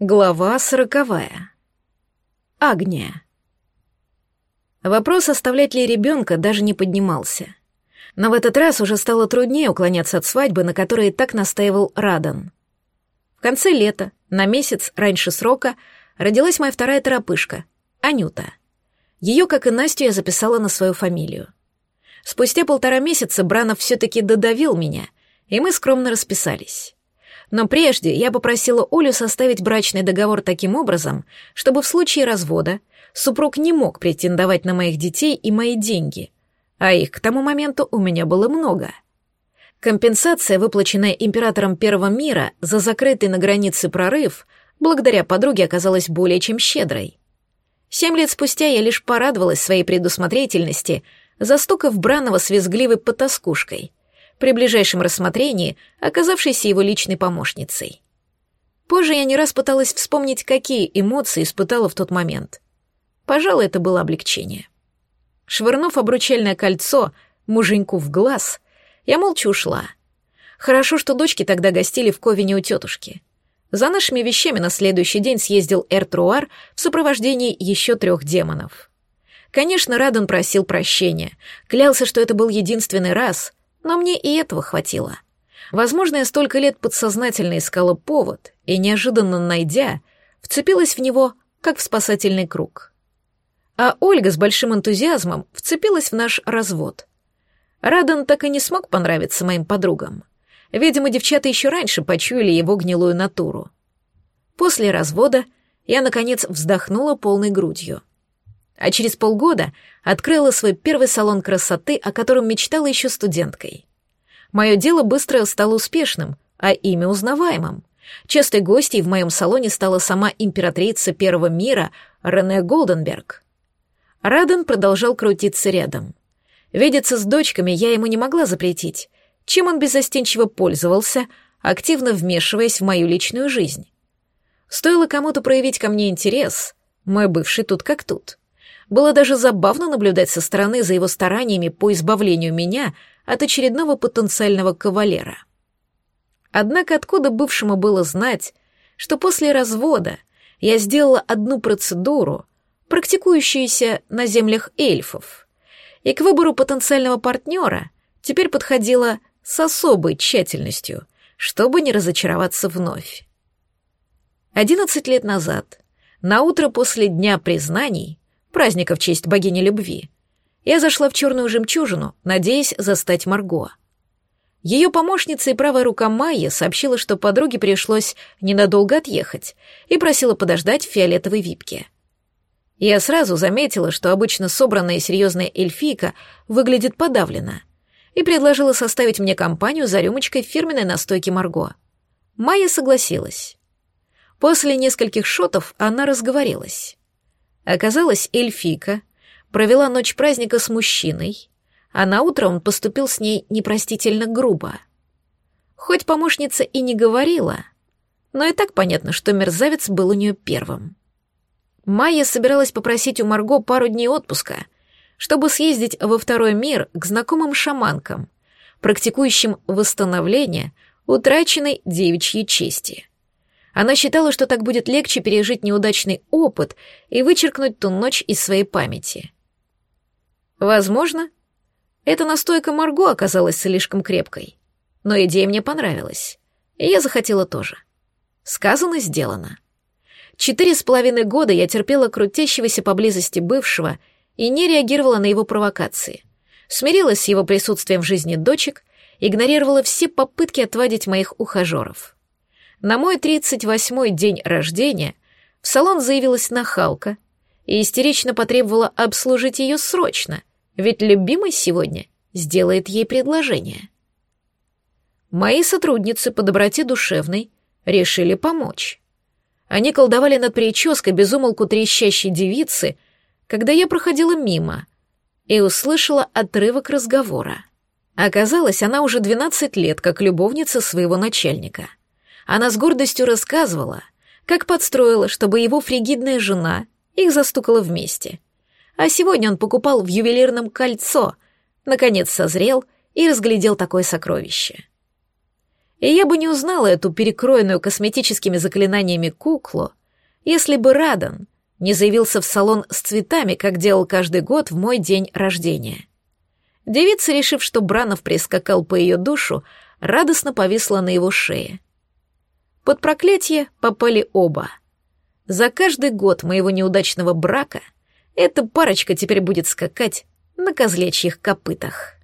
Глава 40. Агния. Вопрос, оставлять ли ребенка, даже не поднимался. Но в этот раз уже стало труднее уклоняться от свадьбы, на которой так настаивал Радан. В конце лета, на месяц раньше срока, родилась моя вторая торопышка, Анюта. Ее, как и Настю, я записала на свою фамилию. Спустя 1,5 месяца Бранов все-таки додавил меня, и мы скромно расписались. Но прежде я попросила Олю составить брачный договор таким образом, чтобы в случае развода супруг не мог претендовать на моих детей и мои деньги, а их к тому моменту у меня было много. Компенсация, выплаченная императором Первого мира за закрытый на границе прорыв, благодаря подруге оказалась более чем щедрой. 7 лет спустя я лишь порадовалась своей предусмотрительности, застукав Бранова с визгливой потаскушкой, при ближайшем рассмотрении оказавшейся его личной помощницей. Позже я не раз пыталась вспомнить, какие эмоции испытала в тот момент. Пожалуй, это было облегчение. Швырнув обручальное кольцо муженьку в глаз, я молча ушла. Хорошо, что дочки тогда гостили в Ковине у тетушки. За нашими вещами на следующий день съездил Эртруар в сопровождении еще 3 демонов. Конечно, Радан просил прощения, клялся, что это был единственный раз, но мне и этого хватило. Возможно, я столько лет подсознательно искала повод и, неожиданно найдя, вцепилась в него, как в спасательный круг. А Ольга с большим энтузиазмом вцепилась в наш развод. Радан так и не смог понравиться моим подругам. Видимо, девчата еще раньше почуяли его гнилую натуру. После развода я, наконец, вздохнула полной грудью. А через полгода открыла свой первый салон красоты, о котором мечтала еще студенткой. Мое дело быстро стало успешным, а имя узнаваемым. Частой гостьей в моем салоне стала сама императрица Первого мира Рене Голденберг. Радан продолжал крутиться рядом. Видеться с дочками я ему не могла запретить, чем он беззастенчиво пользовался, активно вмешиваясь в мою личную жизнь. Стоило кому-то проявить ко мне интерес, мой бывший тут как тут. Было даже забавно наблюдать со стороны за его стараниями по избавлению меня от очередного потенциального кавалера. Однако откуда бывшему было знать, что после развода я сделала одну процедуру, практикующуюся на землях эльфов, и к выбору потенциального партнера теперь подходила с особой тщательностью, чтобы не разочароваться вновь. 11 лет назад, на утро после Дня признаний, праздника в честь богини любви, я зашла в черную жемчужину, надеясь застать Марго. Ее помощница и правая рука Майя сообщила, что подруге пришлось ненадолго отъехать, и просила подождать в фиолетовой випке. Я сразу заметила, что обычно собранная и серьезная эльфийка выглядит подавленно, и предложила составить мне компанию за рюмочкой фирменной настойки Марго. Майя согласилась. После нескольких шотов она разговорилась. Оказалось, эльфийка провела ночь праздника с мужчиной, а наутро он поступил с ней непростительно грубо. Хоть помощница и не говорила, но и так понятно, что мерзавец был у нее первым. Майя собиралась попросить у Марго пару дней отпуска, чтобы съездить во Второй мир к знакомым шаманкам, практикующим восстановление утраченной девичьей чести. Она считала, что так будет легче пережить неудачный опыт и вычеркнуть ту ночь из своей памяти. Возможно, эта настойка Марго оказалась слишком крепкой, но идея мне понравилась, и я захотела тоже. Сказано, сделано. 4,5 года я терпела крутящегося поблизости бывшего и не реагировала на его провокации, смирилась с его присутствием в жизни дочек, игнорировала все попытки отвадить моих ухажеров. На мой 38-й день рождения в салон заявилась нахалка и истерично потребовала обслужить ее срочно, ведь любимый сегодня сделает ей предложение. Мои сотрудницы по доброте душевной решили помочь. Они колдовали над прической безумолку трещащей девицы, когда я проходила мимо и услышала отрывок разговора. Оказалось, она уже 12 лет как любовница своего начальника. Она с гордостью рассказывала, как подстроила, чтобы его фригидная жена их застукала вместе. А сегодня он покупал в ювелирном кольцо, наконец созрел и разглядел такое сокровище. И я бы не узнала эту перекроенную косметическими заклинаниями куклу, если бы Радан не заявился в салон с цветами, как делал каждый год в мой день рождения. Девица, решив, что Бранов прискакал по ее душу, радостно повисла на его шее. Под проклятие попали оба. За каждый год моего неудачного брака эта парочка теперь будет скакать на козлячьих копытах.